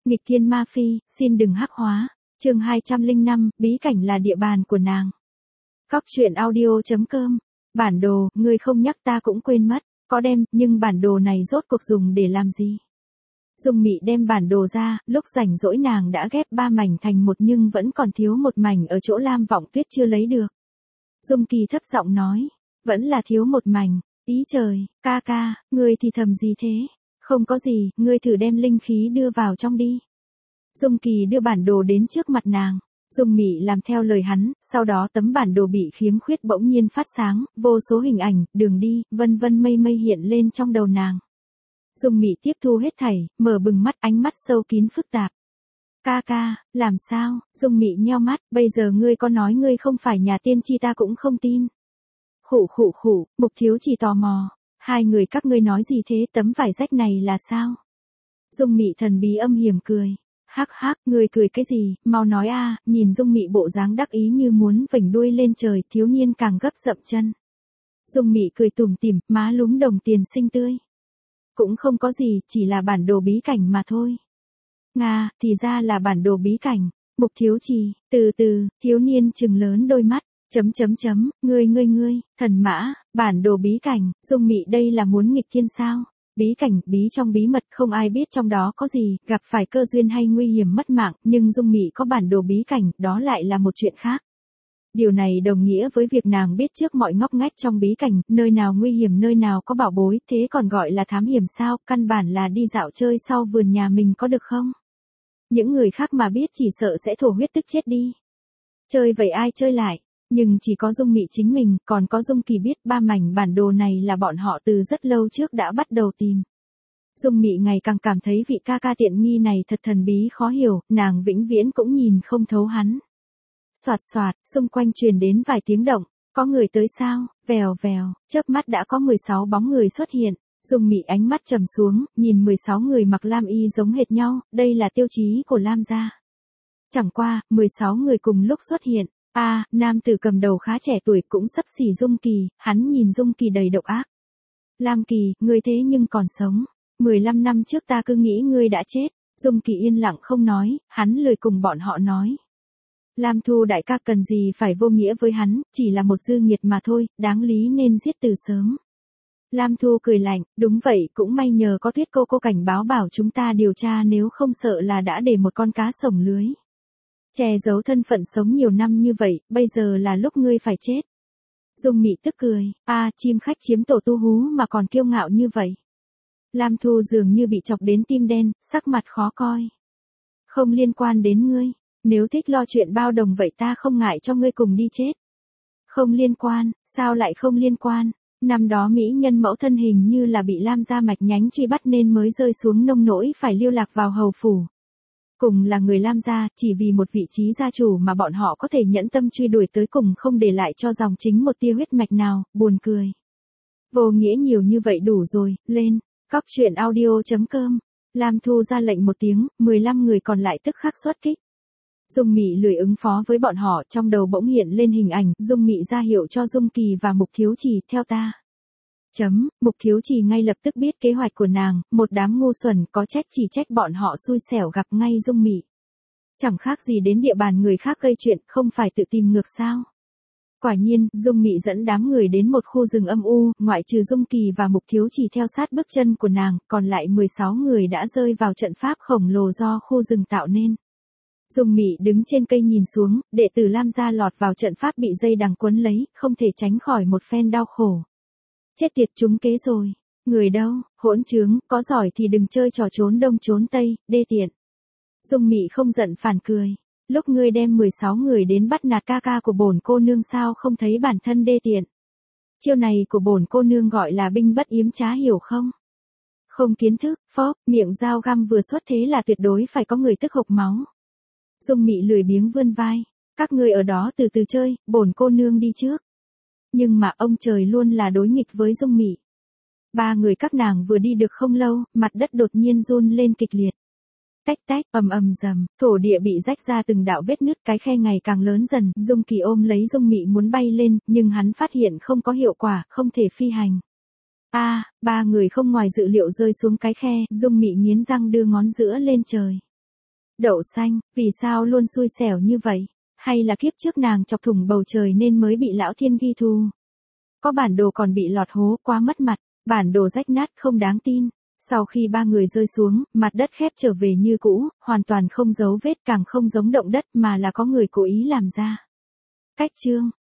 Nghịch thiên ma phi, xin đừng hắc hóa. Chương 205, bí cảnh là địa bàn của nàng. Cóc truyện audio.com. Bản đồ, ngươi không nhắc ta cũng quên mất, có đem, nhưng bản đồ này rốt cuộc dùng để làm gì? Dung Mị đem bản đồ ra, lúc rảnh rỗi nàng đã ghép 3 mảnh thành một nhưng vẫn còn thiếu một mảnh ở chỗ Lam Vọng Tuyết chưa lấy được. Dung Kỳ thấp giọng nói, vẫn là thiếu một mảnh, ý trời, ca ca, ngươi thì thầm gì thế? Không có gì, ngươi thử đem linh khí đưa vào trong đi. Dung Kỳ đưa bản đồ đến trước mặt nàng. Dung Mị làm theo lời hắn, sau đó tấm bản đồ bị khiếm khuyết bỗng nhiên phát sáng, vô số hình ảnh, đường đi, vân vân mây mây hiện lên trong đầu nàng. Dung Mị tiếp thu hết thảy, mở bừng mắt, ánh mắt sâu kín phức tạp. Ca ca, làm sao? Dung Mị nheo mắt, bây giờ ngươi có nói ngươi không phải nhà tiên tri ta cũng không tin. Khụ, Mục Thiếu Chỉ tò mò, hai người các ngươi nói gì thế, tấm vải rách này là sao? Dung Mị thần bí âm hiểm cười. Hắc hắc, ngươi cười cái gì, mau nói a. Nhìn Dung Mị bộ dáng đắc ý như muốn vểnh đuôi lên trời, thiếu niên càng gấp dậm chân. Dung Mị cười tủm tỉm, má lúm đồng tiền xinh tươi. Cũng không có gì, chỉ là bản đồ bí cảnh mà thôi. Nga, thì ra là bản đồ bí cảnh. Mục Thiếu Trì, từ từ, thiếu niên trừng lớn đôi mắt. Ngươi, thần mã, bản đồ bí cảnh, Dung Mị đây là muốn nghịch thiên sao? Bí cảnh, bí trong bí mật, không ai biết trong đó có gì, gặp phải cơ duyên hay nguy hiểm mất mạng, nhưng Dung Mị có bản đồ bí cảnh, đó lại là một chuyện khác. Điều này đồng nghĩa với việc nàng biết trước mọi ngóc ngách trong bí cảnh, nơi nào nguy hiểm nơi nào có bảo bối, thế còn gọi là thám hiểm sao, căn bản là đi dạo chơi sau vườn nhà mình có được không? Những người khác mà biết chỉ sợ sẽ thổ huyết tức chết đi. Chơi vậy ai chơi lại? Nhưng chỉ có Dung Mị chính mình, còn có Dung Kỳ biết 3 mảnh bản đồ này là bọn họ từ rất lâu trước đã bắt đầu tìm. Dung Mị ngày càng cảm thấy vị ca ca tiện nghi này thật thần bí khó hiểu, nàng vĩnh viễn cũng nhìn không thấu hắn. Soạt, xung quanh truyền đến vài tiếng động, có người tới sao, vèo, chớp mắt đã có 16 bóng người xuất hiện. Dung Mị ánh mắt trầm xuống, nhìn 16 người mặc lam y giống hệt nhau, đây là tiêu chí của Lam gia. Chẳng qua, 16 người cùng lúc xuất hiện. Nam tử cầm đầu khá trẻ tuổi cũng xấp xỉ Dung Kỳ, hắn nhìn Dung Kỳ đầy độc ác. Lam Kỳ, ngươi thế nhưng còn sống. 15 năm trước ta cứ nghĩ ngươi đã chết. Dung Kỳ yên lặng không nói, hắn lười cùng bọn họ nói. Lam Thu đại ca cần gì phải vô nghĩa với hắn, chỉ là một dư nghiệt mà thôi, đáng lý nên giết từ sớm. Lam Thu cười lạnh, đúng vậy, cũng may nhờ có Tuyết cô cảnh báo bảo chúng ta điều tra, nếu không sợ là đã để một con cá sổng lưới. Che giấu thân phận sống nhiều năm như vậy, bây giờ là lúc ngươi phải chết. Dung Mị tức cười, chim khách chiếm tổ tu hú mà còn kiêu ngạo như vậy. Lam Thu dường như bị chọc đến tim đen, sắc mặt khó coi. Không liên quan đến ngươi, nếu thích lo chuyện bao đồng vậy ta không ngại cho ngươi cùng đi chết. Không liên quan, sao lại không liên quan? Năm đó mỹ nhân mẫu thân hình như là bị Lam gia mạch nhánh truy bắt nên mới rơi xuống nông nỗi phải lưu lạc vào hầu phủ. Cùng là người Lam gia, chỉ vì một vị trí gia chủ mà bọn họ có thể nhẫn tâm truy đuổi tới cùng không để lại cho dòng chính một tia huyết mạch nào, buồn cười. Vô nghĩa nhiều như vậy đủ rồi, lên, cóc truyện audio.com. Lam Thu ra lệnh một tiếng, 15 người còn lại tức khắc xuất kích. Dung Mị lười ứng phó với bọn họ, trong đầu bỗng hiện lên hình ảnh, Dung Mị ra hiệu cho Dung Kỳ và Mục Thiếu Trì, theo ta. Mục Thiếu Trì ngay lập tức biết kế hoạch của nàng, một đám ngu xuẩn, có trách chỉ trách bọn họ xui xẻo gặp ngay Dung Mị. Chẳng khác gì đến địa bàn người khác gây chuyện, không phải tự tìm ngược sao. Quả nhiên, Dung Mị dẫn đám người đến một khu rừng âm u, ngoại trừ Dung Kỳ và Mục Thiếu Trì theo sát bước chân của nàng, còn lại 16 người đã rơi vào trận pháp khổng lồ do khu rừng tạo nên. Dung Mị đứng trên cây nhìn xuống, đệ tử Lam gia lọt vào trận pháp bị dây đằng quấn lấy, không thể tránh khỏi một phen đau khổ. Chết tiệt, trúng kế rồi. Người đâu, hỗn trướng, có giỏi thì đừng chơi trò trốn đông trốn tây, đê tiện. Dung Mị không giận phản cười. Lúc ngươi đem 16 người đến bắt nạt ca ca của bổn cô nương sao không thấy bản thân đê tiện. Chiêu này của bổn cô nương gọi là binh bất yếm trá hiểu không? Không kiến thức, miệng dao găm vừa xuất thế là tuyệt đối phải có người tức hộc máu. Dung Mị lười biếng vươn vai. Các ngươi ở đó từ từ chơi, bổn cô nương đi trước. Nhưng mà ông trời luôn là đối nghịch với Dung Mị. 3 người các nàng vừa đi được không lâu, mặt đất đột nhiên run lên kịch liệt. Tách, ầm rầm, thổ địa bị rách ra từng đạo vết nứt, cái khe ngày càng lớn dần, Dung Kỳ ôm lấy Dung Mị muốn bay lên, nhưng hắn phát hiện không có hiệu quả, không thể phi hành. 3 người không ngoài dự liệu rơi xuống cái khe, Dung Mị nghiến răng đưa ngón giữa lên trời. Đậu xanh, vì sao luôn xui xẻo như vậy? Hay là kiếp trước nàng chọc thủng bầu trời nên mới bị lão thiên ghi thù? Có bản đồ còn bị lọt hố, quá mất mặt, bản đồ rách nát không đáng tin. Sau khi ba người rơi xuống, mặt đất khép trở về như cũ, hoàn toàn không dấu vết, càng không giống động đất mà là có người cố ý làm ra. Cách chương